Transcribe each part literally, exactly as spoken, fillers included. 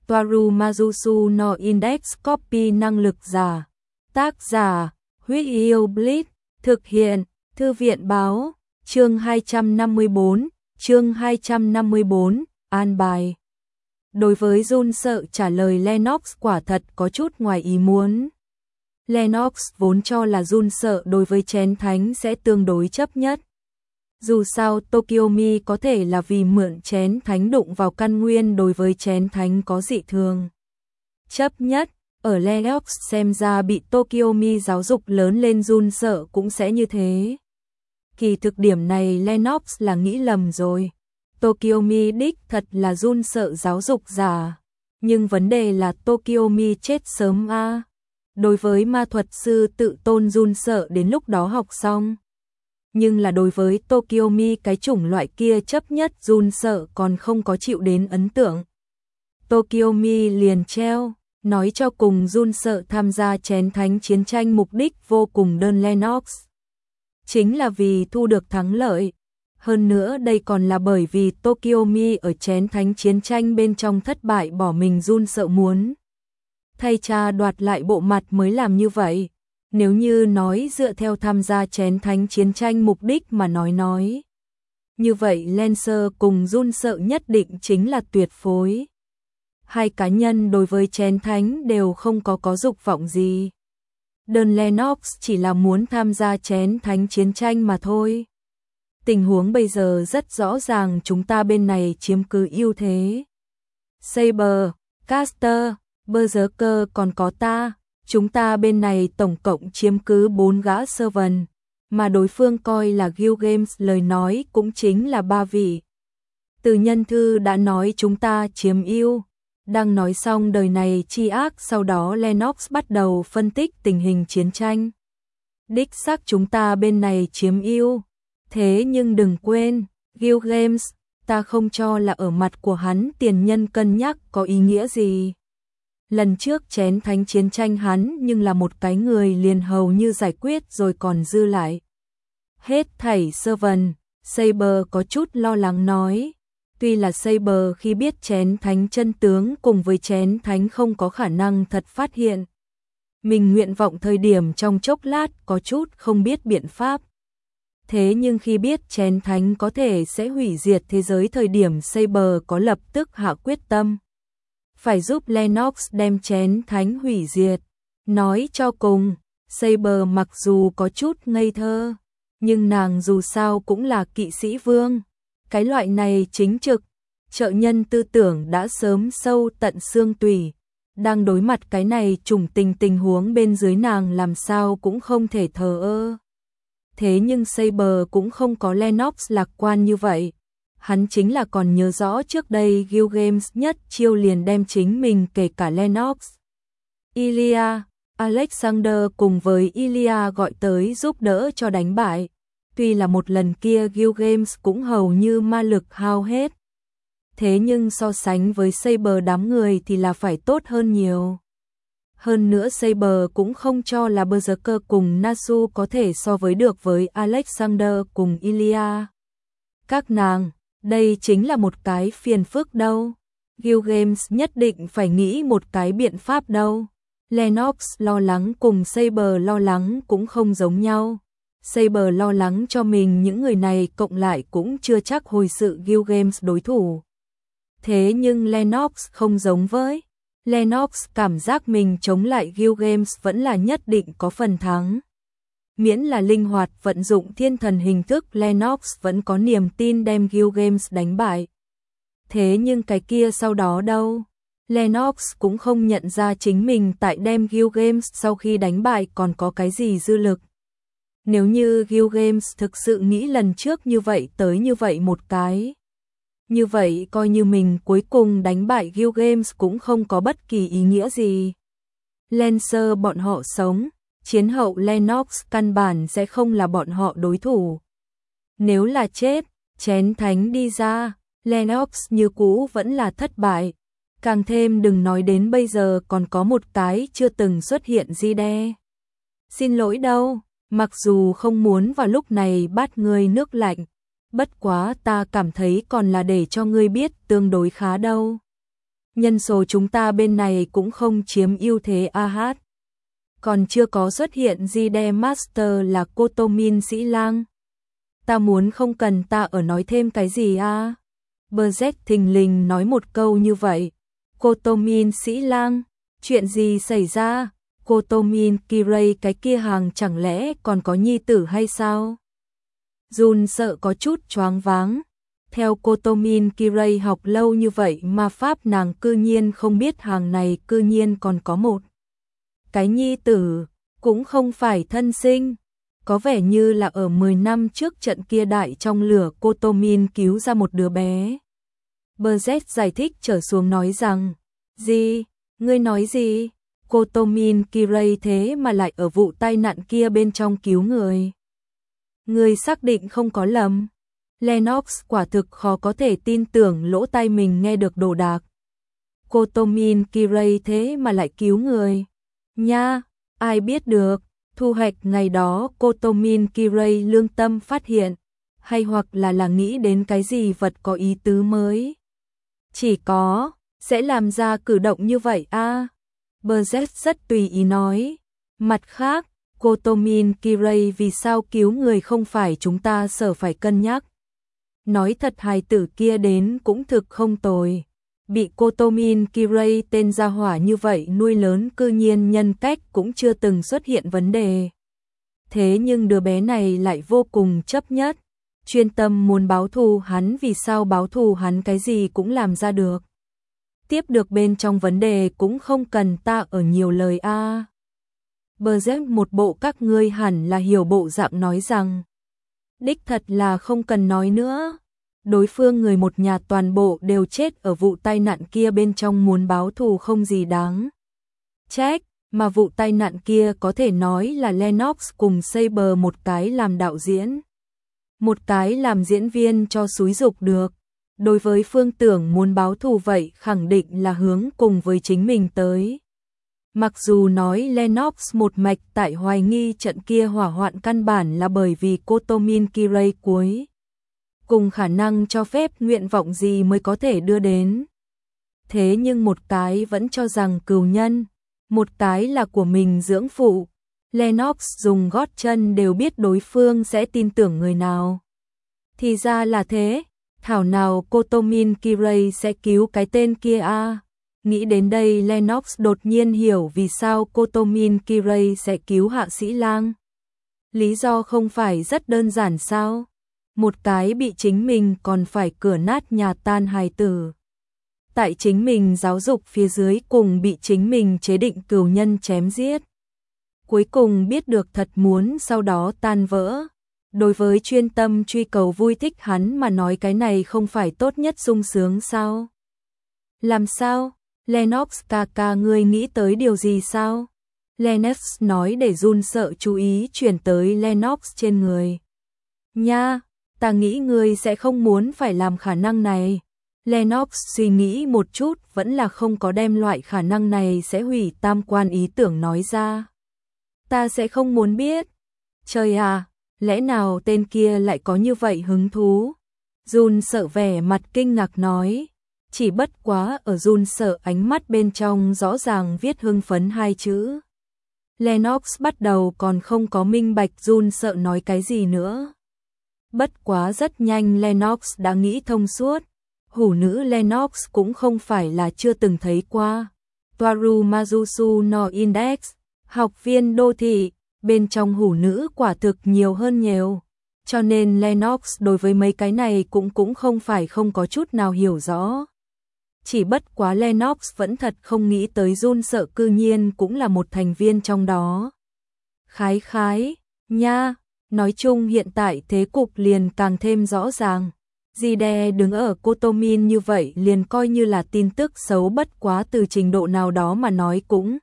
Toaru Majusu no Index Copy năng lực giả. Tác giả, Huyết Yêu Blitz, thực hiện, Thư viện báo, chương hai trăm năm mươi bốn, chương hai trăm năm mươi bốn, an bài. Đối với Jun sợ trả lời Lennox quả thật có chút ngoài ý muốn. Lennox vốn cho là Jun sợ đối với chén thánh sẽ tương đối chấp nhất. Dù sao Tokyomi có thể là vì mượn chén thánh đụng vào căn nguyên đối với chén thánh có dị thường. Chấp nhất, ở Lennox xem ra bị Tokyomi giáo dục lớn lên Jun sợ cũng sẽ như thế. Kỳ thực điểm này Lennox là nghĩ lầm rồi. Tokyomi đích thật là Jun sợ giáo dục giả. Nhưng vấn đề là Tokyomi chết sớm a. À. Đối với ma thuật sư tự tôn Jun sợ đến lúc đó học xong. Nhưng là đối với Tokyomi cái chủng loại kia chấp nhất Jun sợ còn không có chịu đến ấn tượng. Tokyomi liền treo, nói cho cùng Jun sợ tham gia chén thánh chiến tranh mục đích vô cùng đơn Lennox. Chính là vì thu được thắng lợi. Hơn nữa đây còn là bởi vì Tokyomi ở chén thánh chiến tranh bên trong thất bại bỏ mình Jun sợ muốn. Thay cha đoạt lại bộ mặt mới làm như vậy. Nếu như nói dựa theo tham gia chén thánh chiến tranh mục đích mà nói nói. Như vậy Lancer cùng Jun sợ nhất định chính là tuyệt phối. Hai cá nhân đối với chén thánh đều không có có dục vọng gì. Đơn Lennox chỉ là muốn tham gia chén thánh chiến tranh mà thôi. Tình huống bây giờ rất rõ ràng chúng ta bên này chiếm cứ ưu thế. Saber, Caster, Berserker còn có ta. Chúng ta bên này tổng cộng chiếm cứ bốn gã servant, mà đối phương coi là Guild Games lời nói cũng chính là ba vị. Từ nhân thư đã nói chúng ta chiếm ưu. Đang nói xong đời này chi ác sau đó Lennox bắt đầu phân tích tình hình chiến tranh. Đích xác chúng ta bên này chiếm ưu. Thế nhưng đừng quên, Guild Games, ta không cho là ở mặt của hắn tiền nhân cân nhắc có ý nghĩa gì. Lần trước chén thánh chiến tranh hắn nhưng là một cái người liền hầu như giải quyết rồi còn dư lại. Hết thảy servant, Saber có chút lo lắng nói. Tuy là Saber khi biết chén thánh chân tướng cùng với chén thánh không có khả năng thật phát hiện. Mình nguyện vọng thời điểm trong chốc lát có chút không biết biện pháp. Thế nhưng khi biết chén thánh có thể sẽ hủy diệt thế giới thời điểm Saber có lập tức hạ quyết tâm. Phải giúp Lennox đem chén thánh hủy diệt. Nói cho cùng, Saber mặc dù có chút ngây thơ, nhưng nàng dù sao cũng là kỵ sĩ vương. Cái loại này chính trực, trợ nhân tư tưởng đã sớm sâu tận xương tủy. Đang đối mặt cái này trùng tình tình huống bên dưới nàng làm sao cũng không thể thờ ơ. Thế nhưng Saber cũng không có Lennox lạc quan như vậy. Hắn chính là còn nhớ rõ trước đây Guild Games nhất chiêu liền đem chính mình kể cả Lennox. Ilya, Alexander cùng với Ilya gọi tới giúp đỡ cho đánh bại. Tuy là một lần kia Guild Games cũng hầu như ma lực hao hết. Thế nhưng so sánh với Saber đám người thì là phải tốt hơn nhiều. Hơn nữa Saber cũng không cho là Berserker cùng Nasu có thể so với được với Alexander cùng Ilya. Các nàng, đây chính là một cái phiền phức đâu. Guild Games nhất định phải nghĩ một cái biện pháp đâu. Lennox lo lắng cùng Saber lo lắng cũng không giống nhau. Saber lo lắng cho mình những người này cộng lại cũng chưa chắc hồi sự Guild Games đối thủ. Thế nhưng Lennox không giống với. Lennox cảm giác mình chống lại Guild Games vẫn là nhất định có phần thắng. Miễn là linh hoạt vận dụng thiên thần hình thức Lennox vẫn có niềm tin đem Guild Games đánh bại. Thế nhưng cái kia sau đó đâu? Lennox cũng không nhận ra chính mình tại đem Guild Games sau khi đánh bại còn có cái gì dư lực. Nếu như Guild Games thực sự nghĩ lần trước như vậy tới như vậy một cái. Như vậy coi như mình cuối cùng đánh bại Guild Games cũng không có bất kỳ ý nghĩa gì. Lancer bọn họ sống, chiến hậu Lennox căn bản sẽ không là bọn họ đối thủ. Nếu là chết, chén thánh đi ra, Lennox như cũ vẫn là thất bại. Càng thêm đừng nói đến bây giờ còn có một cái chưa từng xuất hiện gì đe. Xin lỗi đâu, mặc dù không muốn vào lúc này bắt ngươi nước lạnh. Bất quá ta cảm thấy còn là để cho ngươi biết tương đối khá đâu. Nhân số chúng ta bên này cũng không chiếm ưu thế a hát. Còn chưa có xuất hiện Jide Master là Kotomin Sĩ Lang. Ta muốn không cần ta ở nói thêm cái gì a à? Brzez thình lình nói một câu như vậy. Kotomin Sĩ Lang, chuyện gì xảy ra? Kotomin Kirei cái kia hàng chẳng lẽ còn có nhi tử hay sao? Jun sợ có chút choáng váng. Theo Kotomin Kirei học lâu như vậy mà pháp nàng cư nhiên không biết hàng này cư nhiên còn có một cái nhi tử, cũng không phải thân sinh. Có vẻ như là ở mười năm trước trận kia đại trong lửa Kotomin cứu ra một đứa bé. Brzez giải thích trở xuống nói rằng, gì? Ngươi nói gì? Kotomin Kirei thế mà lại ở vụ tai nạn kia bên trong cứu người. Ngươi xác định không có lầm. Lennox quả thực khó có thể tin tưởng lỗ tai mình nghe được đồ đạc. Kotomin Kirei thế mà lại cứu người. Nha, ai biết được, thu hoạch ngày đó Kotomin Kirei lương tâm phát hiện, hay hoặc là là nghĩ đến cái gì vật có ý tứ mới. Chỉ có, sẽ làm ra cử động như vậy a à? Brzez rất tùy ý nói. Mặt khác, Kotomin Kirei vì sao cứu người không phải chúng ta sợ phải cân nhắc. Nói thật hài tử kia đến cũng thực không tồi. Bị Kotomin Kirei tên gia hỏa như vậy nuôi lớn cư nhiên nhân cách cũng chưa từng xuất hiện vấn đề. Thế nhưng đứa bé này lại vô cùng chấp nhất. Chuyên tâm muốn báo thù hắn, vì sao báo thù hắn cái gì cũng làm ra được. Tiếp được bên trong vấn đề cũng không cần ta ở nhiều lời a. À. Brzez một bộ các ngươi hẳn là hiểu bộ dạng nói rằng. Đích thật là không cần nói nữa. Đối phương người một nhà toàn bộ đều chết ở vụ tai nạn kia bên trong, muốn báo thù không gì đáng trách, mà vụ tai nạn kia có thể nói là Lennox cùng Saber một cái làm đạo diễn, một cái làm diễn viên cho xúi dục được. Đối với phương tưởng muốn báo thù vậy khẳng định là hướng cùng với chính mình tới. Mặc dù nói Lennox một mạch tại hoài nghi trận kia hỏa hoạn căn bản là bởi vì Kotomin Kirei cuối cùng khả năng cho phép nguyện vọng gì mới có thể đưa đến. Thế nhưng một cái vẫn cho rằng cừu nhân, một cái là của mình dưỡng phụ. Lennox dùng gót chân đều biết đối phương sẽ tin tưởng người nào. Thì ra là thế, thảo nào Kotomin Kirei sẽ cứu cái tên kia a. À? Nghĩ đến đây Lennox đột nhiên hiểu vì sao Kotomin Kirei sẽ cứu Hạ Sĩ Lang. Lý do không phải rất đơn giản sao? Một cái bị chính mình còn phải cửa nát nhà tan hài tử. Tại chính mình giáo dục phía dưới cùng bị chính mình chế định cừu nhân chém giết. Cuối cùng biết được thật muốn sau đó tan vỡ. Đối với chuyên tâm truy cầu vui thích hắn mà nói cái này không phải tốt nhất sung sướng sao? Làm sao? Lennox ca ca ngươi nghĩ tới điều gì sao? Lennox nói để Jun sợ chú ý chuyển tới Lennox trên người. Nha, ta nghĩ ngươi sẽ không muốn phải làm khả năng này. Lennox suy nghĩ một chút vẫn là không có đem loại khả năng này sẽ hủy tam quan ý tưởng nói ra. Ta sẽ không muốn biết. Trời à, lẽ nào tên kia lại có như vậy hứng thú? Jun sợ vẻ mặt kinh ngạc nói. Chỉ bất quá ở Jun sợ ánh mắt bên trong rõ ràng viết hưng phấn hai chữ. Lennox bắt đầu còn không có minh bạch Jun sợ nói cái gì nữa. Bất quá rất nhanh Lennox đã nghĩ thông suốt. Hủ nữ Lennox cũng không phải là chưa từng thấy qua. Toaru Mazusu no Index, học viên đô thị, bên trong hủ nữ quả thực nhiều hơn nhiều. Cho nên Lennox đối với mấy cái này cũng cũng không phải không có chút nào hiểu rõ. Chỉ bất quá Lennox vẫn thật không nghĩ tới Jun sợ cư nhiên cũng là một thành viên trong đó. Khái khái, nha, nói chung hiện tại thế cục liền càng thêm rõ ràng. Jide đứng ở Kotomin như vậy liền coi như là tin tức xấu, bất quá từ trình độ nào đó mà nói cũng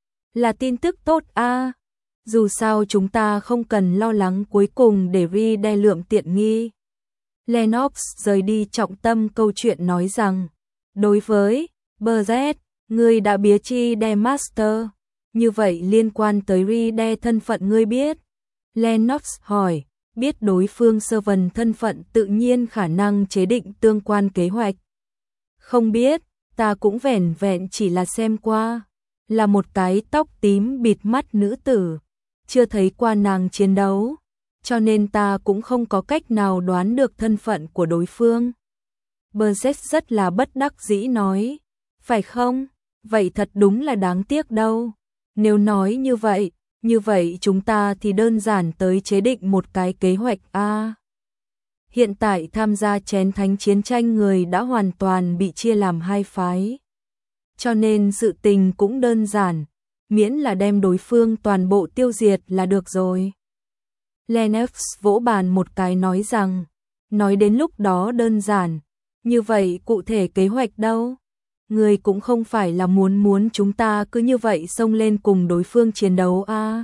là tin tức tốt a. À, dù sao chúng ta không cần lo lắng cuối cùng để Jide lượm tiện nghi. Lennox rời đi trọng tâm câu chuyện nói rằng, đối với Brzez, ngươi đã bía chi De Master, như vậy liên quan tới Jide thân phận ngươi biết? Lennox hỏi. Biết đối phương sơ vần thân phận tự nhiên khả năng chế định tương quan kế hoạch. Không biết, ta cũng vẻn vẹn chỉ là xem qua, là một cái tóc tím bịt mắt nữ tử, chưa thấy qua nàng chiến đấu, cho nên ta cũng không có cách nào đoán được thân phận của đối phương. Bernard rất là bất đắc dĩ nói, phải không? Vậy thật đúng là đáng tiếc đâu. Nếu nói như vậy, như vậy chúng ta thì đơn giản tới chế định một cái kế hoạch a. Hiện tại tham gia chén thánh chiến tranh người đã hoàn toàn bị chia làm hai phái. Cho nên sự tình cũng đơn giản, miễn là đem đối phương toàn bộ tiêu diệt là được rồi. Lennox vỗ bàn một cái nói rằng, nói đến lúc đó đơn giản, như vậy cụ thể kế hoạch đâu? Người cũng không phải là muốn muốn chúng ta cứ như vậy xông lên cùng đối phương chiến đấu a. À.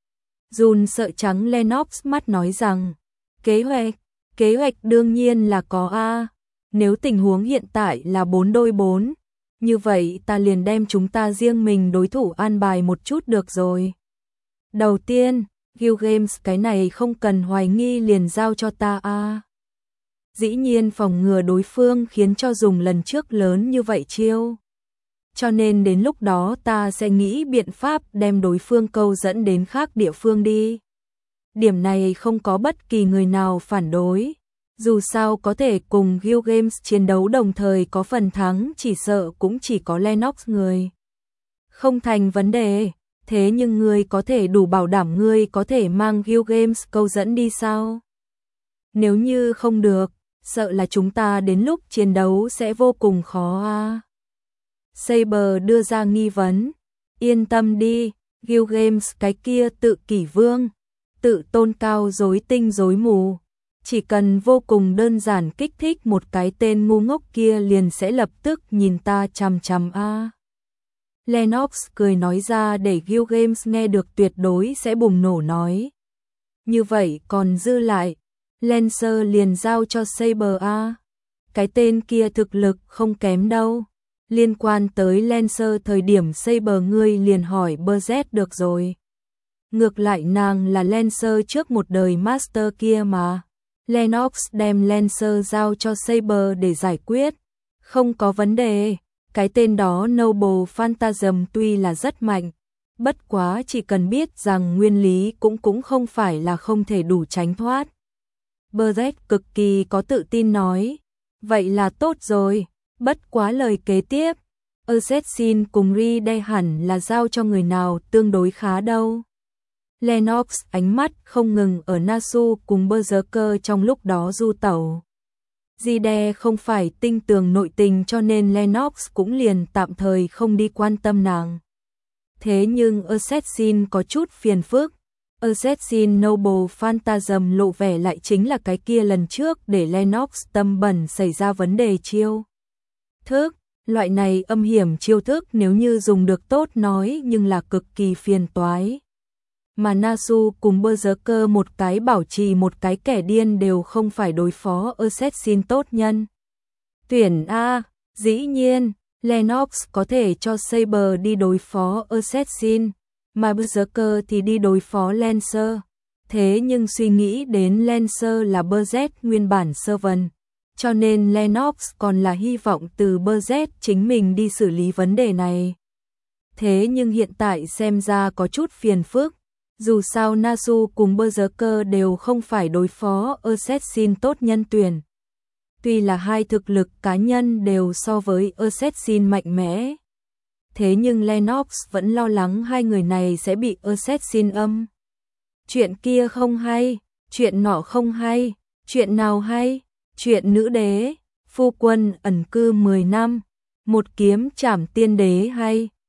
Jun sợ trắng Lennox mắt nói rằng, kế hoạch, kế hoạch đương nhiên là có a. À. Nếu tình huống hiện tại là bốn đôi bốn, như vậy ta liền đem chúng ta riêng mình đối thủ an bài một chút được rồi. Đầu tiên, Guild Games cái này không cần hoài nghi liền giao cho ta a. À. Dĩ nhiên phòng ngừa đối phương khiến cho dùng lần trước lớn như vậy chiêu. Cho nên đến lúc đó ta sẽ nghĩ biện pháp đem đối phương câu dẫn đến khác địa phương đi. Điểm này không có bất kỳ người nào phản đối. Dù sao có thể cùng Guild Games chiến đấu đồng thời có phần thắng chỉ sợ cũng chỉ có Lennox người. Không thành vấn đề, thế nhưng ngươi có thể đủ bảo đảm ngươi có thể mang Guild Games câu dẫn đi sao? Nếu như không được, sợ là chúng ta đến lúc chiến đấu sẽ vô cùng khó a. Saber đưa ra nghi vấn, yên tâm đi, Guild Games cái kia tự kỷ vương, tự tôn cao dối tinh dối mù, chỉ cần vô cùng đơn giản kích thích một cái tên ngu ngốc kia liền sẽ lập tức nhìn ta chằm chằm a. Lennox cười nói ra để Guild Games nghe được tuyệt đối sẽ bùng nổ nói. Như vậy còn dư lại, Lancer liền giao cho Saber a. Cái tên kia thực lực không kém đâu. Liên quan tới Lancer thời điểm Saber ngươi liền hỏi Bernard được rồi. Ngược lại nàng là Lancer trước một đời Master kia mà. Lennox đem Lancer giao cho Saber để giải quyết. Không có vấn đề. Cái tên đó Noble Phantasm tuy là rất mạnh. Bất quá chỉ cần biết rằng nguyên lý cũng cũng không phải là không thể đủ tránh thoát. Bernard cực kỳ có tự tin nói. Vậy là tốt rồi. Bất quá lời kế tiếp. Assassin cùng Ride hẳn là giao cho người nào tương đối khá đâu. Lennox ánh mắt không ngừng ở Nasu cùng Berserker trong lúc đó du tẩu. Ride không phải tinh tường nội tình cho nên Lennox cũng liền tạm thời không đi quan tâm nàng. Thế nhưng Assassin có chút phiền phức. Assassin Noble Phantasm lộ vẻ lại chính là cái kia lần trước để Lennox tâm bẩn xảy ra vấn đề chiêu thức. Loại này âm hiểm chiêu thức nếu như dùng được tốt nói nhưng là cực kỳ phiền toái. Mà Nasu cùng Berserker một cái bảo trì một cái kẻ điên đều không phải đối phó Assassin tốt nhân. Tuyển A, dĩ nhiên, Lennox có thể cho Saber đi đối phó Assassin, mà Berserker thì đi đối phó Lancer. Thế nhưng suy nghĩ đến Lancer là Bernard nguyên bản servant, cho nên Lennox còn là hy vọng từ Bernard chính mình đi xử lý vấn đề này. Thế nhưng hiện tại xem ra có chút phiền phức. Dù sao Nasu cùng Berserker đều không phải đối phó Assassin tốt nhân tuyển. Tuy là hai thực lực cá nhân đều so với Assassin mạnh mẽ. Thế nhưng Lennox vẫn lo lắng hai người này sẽ bị Assassin âm. Chuyện kia không hay, chuyện nọ không hay, chuyện nào hay, chuyện nữ đế, phu quân ẩn cư mười năm, một kiếm trảm tiên đế hay.